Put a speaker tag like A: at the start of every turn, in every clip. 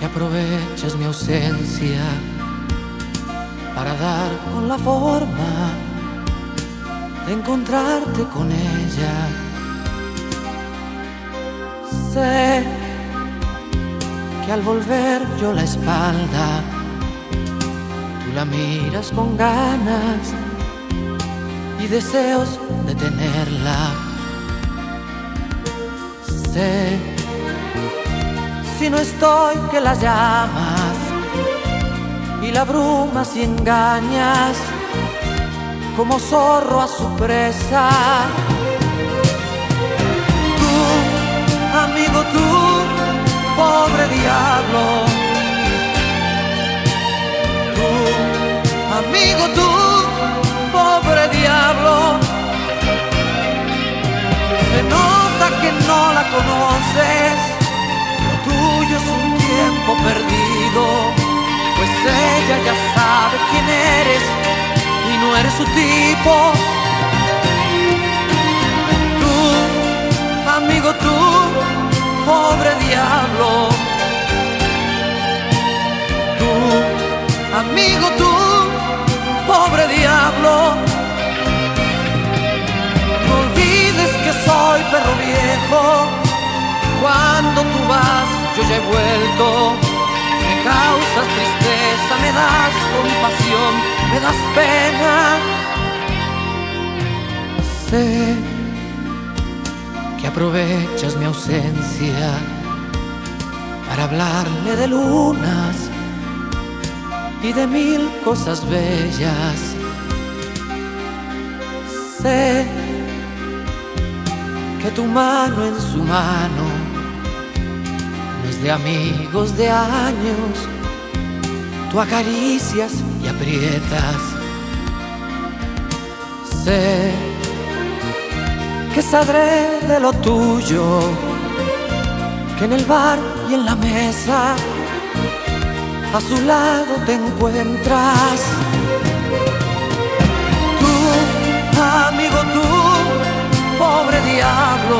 A: que aprovechas mi ausencia para dar con la forma de encontrarte con ella. Sé que al volver yo la espalda, tú la miras con ganas y deseos de tenerla. Sé, si no estoy, que la llamas y la abrumas y engañas como zorro a su presa. Tú, amigo, tú, pobre diablo. Tú, amigo, tú, pobre diablo. Se nota que no la conoces, lo tuyo es un tiempo perdido, pues ella ya sabe quién eres y no eres su tipo. Tú, amigo, tú, pobre diablo. Tú, amigo, tú, pobre diablo. No olvides que soy perro viejo, cuando tú vas yo ya he vuelto. Me causas tristeza, me das compasión, me das pena. Sé que aprovechas mi ausencia para hablarle de lunas y de mil cosas bellas. Sé que tu mano en su mano no es de amigos de años. Tú acaricias y aprietas. Sé que sabré de lo tuyo, que en el bar y en la mesa a su lado te encuentras. Tú, amigo, tú, pobre diablo.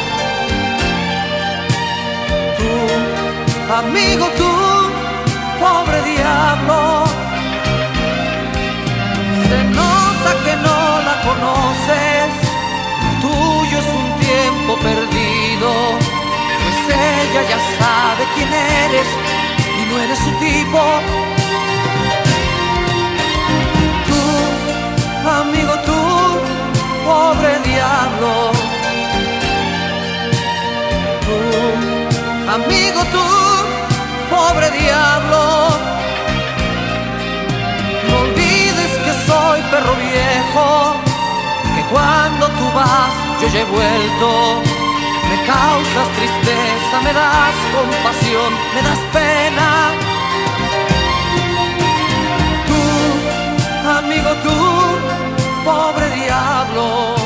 A: Tú, amigo, tú, pobre diablo. Se nota que no la conoces, lo tuyo es un tiempo perdido, pues ella ya sabe quién eres y no eres su tipo. Tú, amigo, tú, pobre diablo. Tú, amigo, tú, pobre diablo. No olvides que soy perro viejo, que cuando tú vas yo ya he vuelto. Me causas tristeza, me das compasión, me das pena. Tú, amigo, tú, pobre diablo.